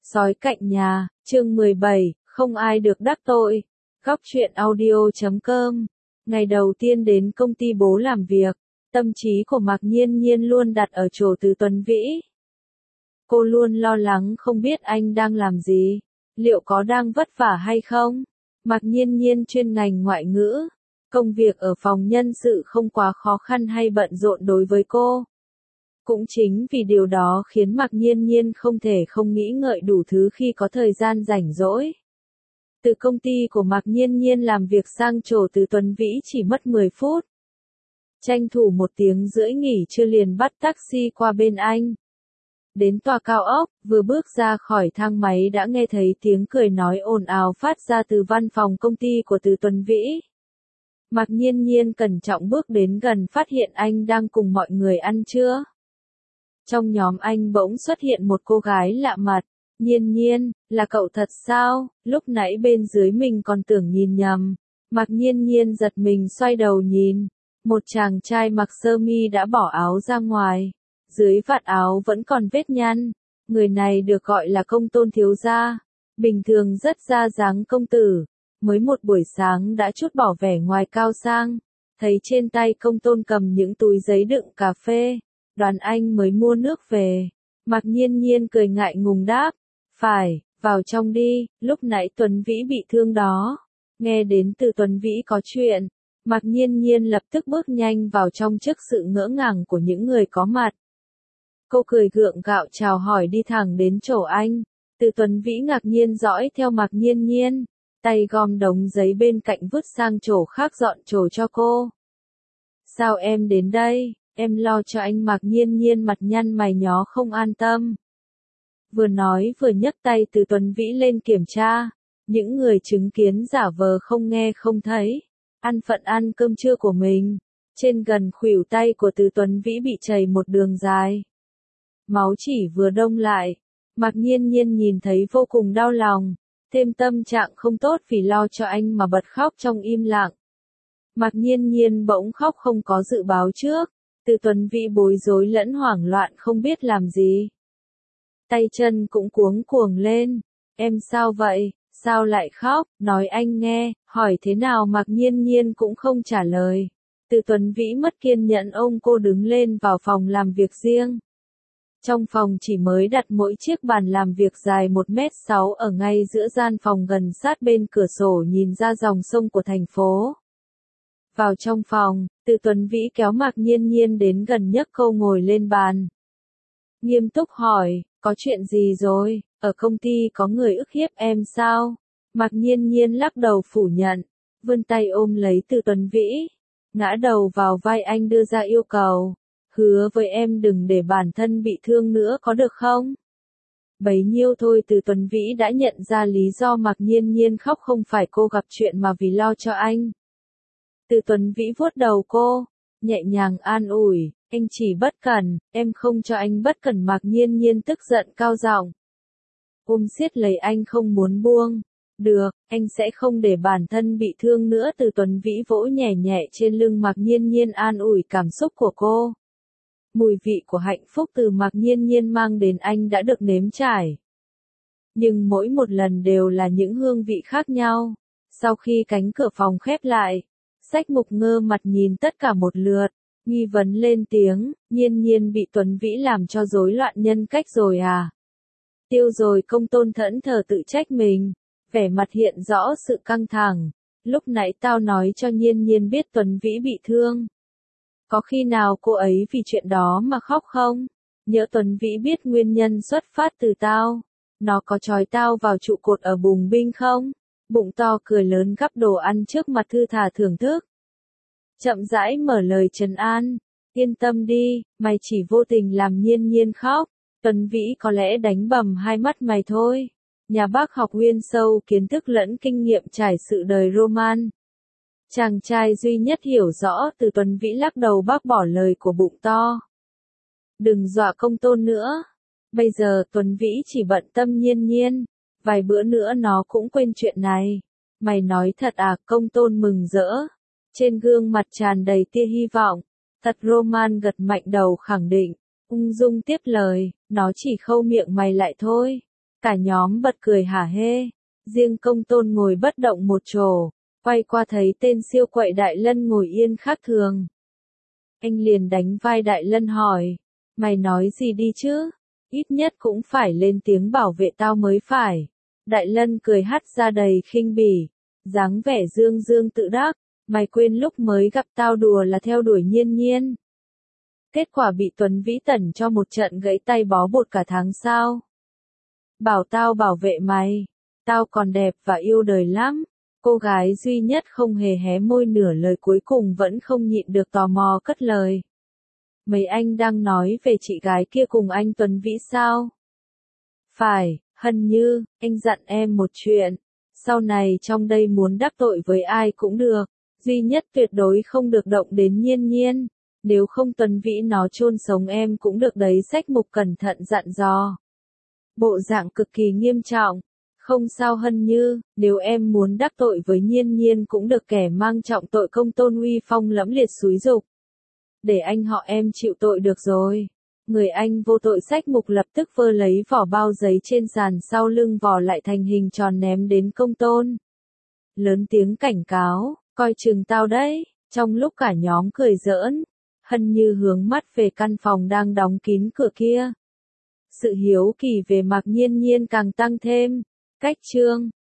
Sói cạnh nhà, chương 17, không ai được đắc tội. Góc truyện audio.com. Ngày đầu tiên đến công ty bố làm việc, tâm trí của Mạc Nhiên Nhiên luôn đặt ở chỗ Từ Tuấn Vĩ. Cô luôn lo lắng không biết anh đang làm gì, liệu có đang vất vả hay không. Mạc Nhiên Nhiên chuyên ngành ngoại ngữ, công việc ở phòng nhân sự không quá khó khăn hay bận rộn đối với cô. Cũng chính vì điều đó khiến Mạc Nhiên Nhiên không thể không nghĩ ngợi đủ thứ khi có thời gian rảnh rỗi. Từ công ty của Mạc Nhiên Nhiên làm việc sang chỗ Từ Tuấn Vĩ chỉ mất 10 phút. Tranh thủ 1 tiếng rưỡi nghỉ trưa liền bắt taxi qua bên anh. Đến tòa cao ốc, vừa bước ra khỏi thang máy đã nghe thấy tiếng cười nói ồn ào phát ra từ văn phòng công ty của Từ Tuấn Vĩ. Mạc Nhiên Nhiên cẩn trọng bước đến gần phát hiện anh đang cùng mọi người ăn trưa. Trong nhóm anh bỗng xuất hiện một cô gái lạ mặt. Nhiên Nhiên, là cậu thật sao? Lúc nãy bên dưới mình còn tưởng nhìn nhầm. Mạc Nhiên Nhiên giật mình xoay đầu nhìn. Một chàng trai mặc sơ mi đã bỏ áo ra ngoài. Dưới vạt áo vẫn còn vết nhăn. Người này được gọi là Công Tôn thiếu gia. Bình thường rất ra dáng công tử. Mới một buổi sáng đã chút bỏ vẻ ngoài cao sang. Thấy trên tay Công Tôn cầm những túi giấy đựng cà phê. Đoán anh mới mua nước về. Mạc Nhiên Nhiên cười ngại ngùng đáp. Phải, vào trong đi, lúc nãy Tuấn Vĩ bị thương đó. Nghe đến từ Tuấn Vĩ có chuyện. Mạc Nhiên Nhiên lập tức bước nhanh vào trong trước sự ngỡ ngàng của những người có mặt. Cô cười gượng gạo chào hỏi đi thẳng đến chỗ anh. Từ Tuấn Vĩ ngạc nhiên dõi theo Mạc Nhiên Nhiên. Tay gom đống giấy bên cạnh vứt sang chỗ khác dọn chỗ cho cô. Sao em đến đây? Em lo cho anh. Mạc Nhiên Nhiên mặt nhăn mày nhó không an tâm. Vừa nói vừa nhấc tay Từ Tuấn Vĩ lên kiểm tra. Những người chứng kiến giả vờ không nghe không thấy. Ăn phận ăn cơm trưa của mình. Trên gần khuỷu tay của Từ Tuấn Vĩ bị chảy một đường dài. Máu chỉ vừa đông lại. Mạc Nhiên Nhiên nhìn thấy vô cùng đau lòng. Thêm tâm trạng không tốt vì lo cho anh mà bật khóc trong im lặng. Mạc Nhiên Nhiên bỗng khóc không có dự báo trước. Từ Tuấn Vĩ bối rối lẫn hoảng loạn không biết làm gì. Tay chân cũng cuống cuồng lên. Em sao vậy? Sao lại khóc? Nói anh nghe. Hỏi thế nào Mạc Nhiên Nhiên cũng không trả lời. Từ Tuấn Vĩ mất kiên nhẫn ôm cô đứng lên vào phòng làm việc riêng. Trong phòng chỉ mới đặt mỗi chiếc bàn làm việc dài 1m6 ở ngay giữa gian phòng gần sát bên cửa sổ nhìn ra dòng sông của thành phố. Vào trong phòng, Từ Tuấn Vĩ kéo Mạc Nhiên Nhiên đến gần nhấc cô ngồi lên bàn. Nghiêm túc hỏi, có chuyện gì rồi, ở công ty có người ức hiếp em sao? Mạc Nhiên Nhiên lắc đầu phủ nhận, vươn tay ôm lấy Từ Tuấn Vĩ, ngã đầu vào vai anh đưa ra yêu cầu, hứa với em đừng để bản thân bị thương nữa có được không? Bấy nhiêu thôi. Từ Tuấn Vĩ đã nhận ra lý do Mạc Nhiên Nhiên khóc không phải cô gặp chuyện mà vì lo cho anh. Từ Tuấn Vĩ vuốt đầu cô, nhẹ nhàng an ủi, anh chỉ bất cẩn, em không cho anh bất cẩn. Mạc Nhiên Nhiên tức giận cao giọng, ôm siết lấy anh không muốn buông. Được, anh sẽ không để bản thân bị thương nữa. Từ Tuấn Vĩ vỗ nhẹ nhẹ trên lưng Mạc Nhiên Nhiên an ủi cảm xúc của cô. Mùi vị của hạnh phúc từ Mạc Nhiên Nhiên mang đến anh đã được nếm trải. Nhưng mỗi một lần đều là những hương vị khác nhau. Sau khi cánh cửa phòng khép lại, Sách Mục ngơ mặt nhìn tất cả một lượt, nghi vấn lên tiếng, Nhiên Nhiên bị Tuấn Vĩ làm cho rối loạn nhân cách rồi à? Tiêu rồi. Công Tôn thẫn thờ tự trách mình, vẻ mặt hiện rõ sự căng thẳng. Lúc nãy tao nói cho Nhiên Nhiên biết Tuấn Vĩ bị thương. Có khi nào cô ấy vì chuyện đó mà khóc không? Nhỡ Tuấn Vĩ biết nguyên nhân xuất phát từ tao, nó có trói tao vào trụ cột ở bùng binh không? Bụng to cười lớn gắp đồ ăn trước mặt thư thả thưởng thức. Chậm rãi mở lời trấn an, yên tâm đi, mày chỉ vô tình làm Nhiên Nhiên khóc. Tuấn Vĩ có lẽ đánh bầm hai mắt mày thôi. Nhà bác học uyên sâu kiến thức lẫn kinh nghiệm trải sự đời Roman. Chàng trai duy nhất hiểu rõ. Từ Tuấn Vĩ lắc đầu bác bỏ lời của bụng to. Đừng dọa Công Tôn nữa. Bây giờ Tuấn Vĩ chỉ bận tâm Nhiên Nhiên. Vài bữa nữa nó cũng quên chuyện này. Mày nói thật à? Công Tôn mừng rỡ. Trên gương mặt tràn đầy tia hy vọng. Thật. Roman gật mạnh đầu khẳng định. Ung dung tiếp lời, nó chỉ khâu miệng mày lại thôi. Cả nhóm bật cười hả hê. Riêng Công Tôn ngồi bất động một chỗ, quay qua thấy tên siêu quậy Đại Lân ngồi yên khác thường. Anh liền đánh vai Đại Lân hỏi, mày nói gì đi chứ? Ít nhất cũng phải lên tiếng bảo vệ tao mới phải. Đại Lân cười hắt ra đầy khinh bỉ, dáng vẻ dương dương tự đắc, mày quên lúc mới gặp tao đùa là theo đuổi Nhiên Nhiên. Kết quả bị Tuấn Vĩ tẩn cho một trận gãy tay bó bột cả tháng sao? Bảo tao bảo vệ mày, tao còn đẹp và yêu đời lắm. Cô gái duy nhất không hề hé môi nửa lời cuối cùng vẫn không nhịn được tò mò cất lời. Mấy anh đang nói về chị gái kia cùng anh Tuấn Vĩ sao? Phải, Hân Như, anh dặn em một chuyện. Sau này trong đây muốn đắc tội với ai cũng được, duy nhất tuyệt đối không được động đến Nhiên Nhiên. Nếu không Tuấn Vĩ nó chôn sống em cũng được đấy, Sách Mục cẩn thận dặn dò. Bộ dạng cực kỳ nghiêm trọng. Không sao Hân Như, nếu em muốn đắc tội với Nhiên Nhiên cũng được, kẻ mang trọng tội Công Tôn uy phong lẫm liệt xúi giục. Để anh họ em chịu tội được rồi. Người anh vô tội. Sách Mục lập tức vơ lấy vỏ bao giấy trên sàn sau lưng vò lại thành hình tròn ném đến Công Tôn. Lớn tiếng cảnh cáo, coi chừng tao đấy. Trong lúc cả nhóm cười giỡn, Hân Như hướng mắt về căn phòng đang đóng kín cửa kia. Sự hiếu kỳ về Mạc Nhiên Nhiên càng tăng thêm. Cách chương